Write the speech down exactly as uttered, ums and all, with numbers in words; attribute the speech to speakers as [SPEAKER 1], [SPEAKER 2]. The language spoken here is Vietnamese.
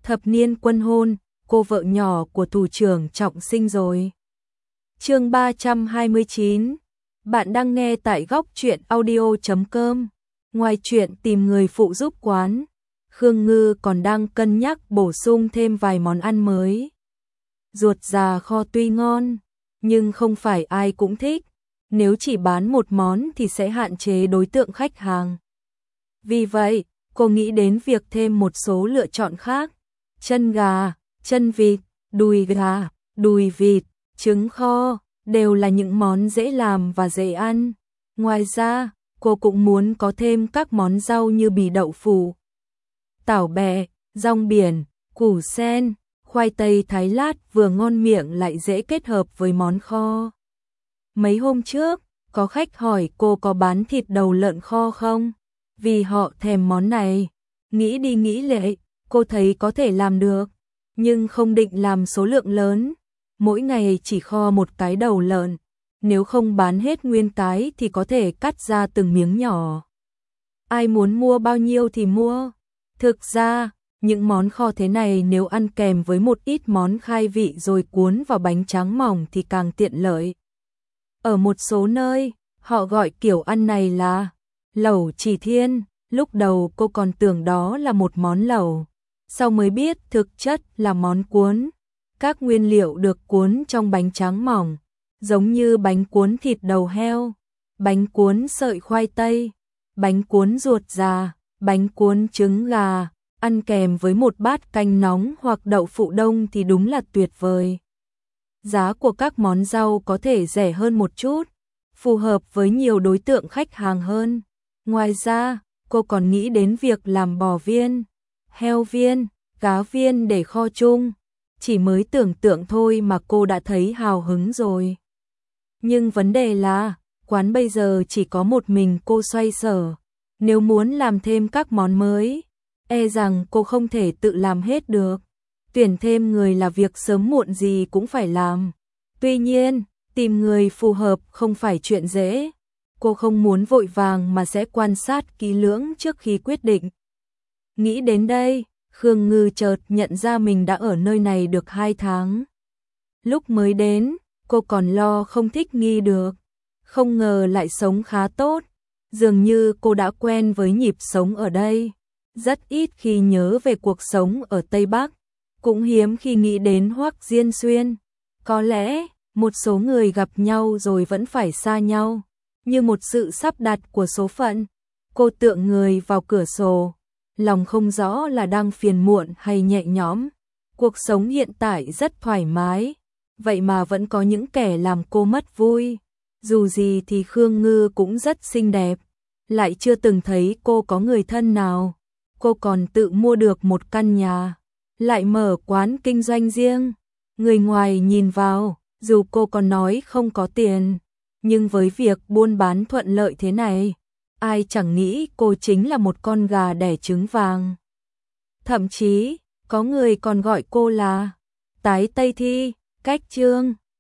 [SPEAKER 1] Thập niên quân hôn, cô vợ nhỏ của thủ trưởng Trọng Sinh rồi. Chương ba trăm hai mươi chín. Bạn đang nghe tại góc truyện audio chấm com. Ngoài chuyện tìm người phụ giúp quán, Khương Ngư còn đang cân nhắc bổ sung thêm vài món ăn mới. Ruột già kho tuy ngon, nhưng không phải ai cũng thích. Nếu chỉ bán một món thì sẽ hạn chế đối tượng khách hàng. Vì vậy, cô nghĩ đến việc thêm một số lựa chọn khác. Chân gà, chân vịt, đùi gà, đùi vịt, trứng kho, đều là những món dễ làm và dễ ăn. Ngoài ra, cô cũng muốn có thêm các món rau như bì đậu phụ, tảo bẹ, rong biển, củ sen, khoai tây thái lát vừa ngon miệng lại dễ kết hợp với món kho. Mấy hôm trước, có khách hỏi cô có bán thịt đầu lợn kho không? Vì họ thèm món này. Nghĩ đi nghĩ lại, cô thấy có thể làm được, nhưng không định làm số lượng lớn. Mỗi ngày chỉ kho một cái đầu lợn, nếu không bán hết nguyên cái thì có thể cắt ra từng miếng nhỏ. Ai muốn mua bao nhiêu thì mua. Thực ra, những món kho thế này nếu ăn kèm với một ít món khai vị rồi cuốn vào bánh tráng mỏng thì càng tiện lợi. Ở một số nơi, họ gọi kiểu ăn này là lẩu chỉ thiên. Lúc đầu cô còn tưởng đó là một món lẩu, sau mới biết thực chất là món cuốn. Các nguyên liệu được cuốn trong bánh tráng mỏng, giống như bánh cuốn thịt đầu heo, bánh cuốn sợi khoai tây, bánh cuốn ruột già, bánh cuốn trứng gà, ăn kèm với một bát canh nóng hoặc đậu phụ đông thì đúng là tuyệt vời. Giá của các món rau có thể rẻ hơn một chút, phù hợp với nhiều đối tượng khách hàng hơn. Ngoài ra, cô còn nghĩ đến việc làm bò viên, heo viên, cá viên để kho chung. Chỉ mới tưởng tượng thôi mà cô đã thấy hào hứng rồi. Nhưng vấn đề là, quán bây giờ chỉ có một mình cô xoay sở. Nếu muốn làm thêm các món mới, e rằng cô không thể tự làm hết được. Tuyển thêm người là việc sớm muộn gì cũng phải làm. Tuy nhiên, tìm người phù hợp không phải chuyện dễ. Cô không muốn vội vàng mà sẽ quan sát kỹ lưỡng trước khi quyết định. Nghĩ đến đây, Khương Ngư chợt nhận ra mình đã ở nơi này được hai tháng. Lúc mới đến, cô còn lo không thích nghi được. Không ngờ lại sống khá tốt. Dường như cô đã quen với nhịp sống ở đây. Rất ít khi nhớ về cuộc sống ở Tây Bắc. Cũng hiếm khi nghĩ đến Hoắc Diên Xuyên. Có lẽ, một số người gặp nhau rồi vẫn phải xa nhau. Như một sự sắp đặt của số phận. Cô tựa người vào cửa sổ. Lòng không rõ là đang phiền muộn hay nhẹ nhõm. Cuộc sống hiện tại rất thoải mái. Vậy mà vẫn có những kẻ làm cô mất vui. Dù gì thì Khương Ngư cũng rất xinh đẹp. Lại chưa từng thấy cô có người thân nào. Cô còn tự mua được một căn nhà. Lại mở quán kinh doanh riêng. Người ngoài nhìn vào, dù cô còn nói không có tiền. Nhưng với việc buôn bán thuận lợi thế này, ai chẳng nghĩ cô chính là một con gà đẻ trứng vàng. Thậm chí, có người còn gọi cô là Tái Tây Thi, Cách Trương.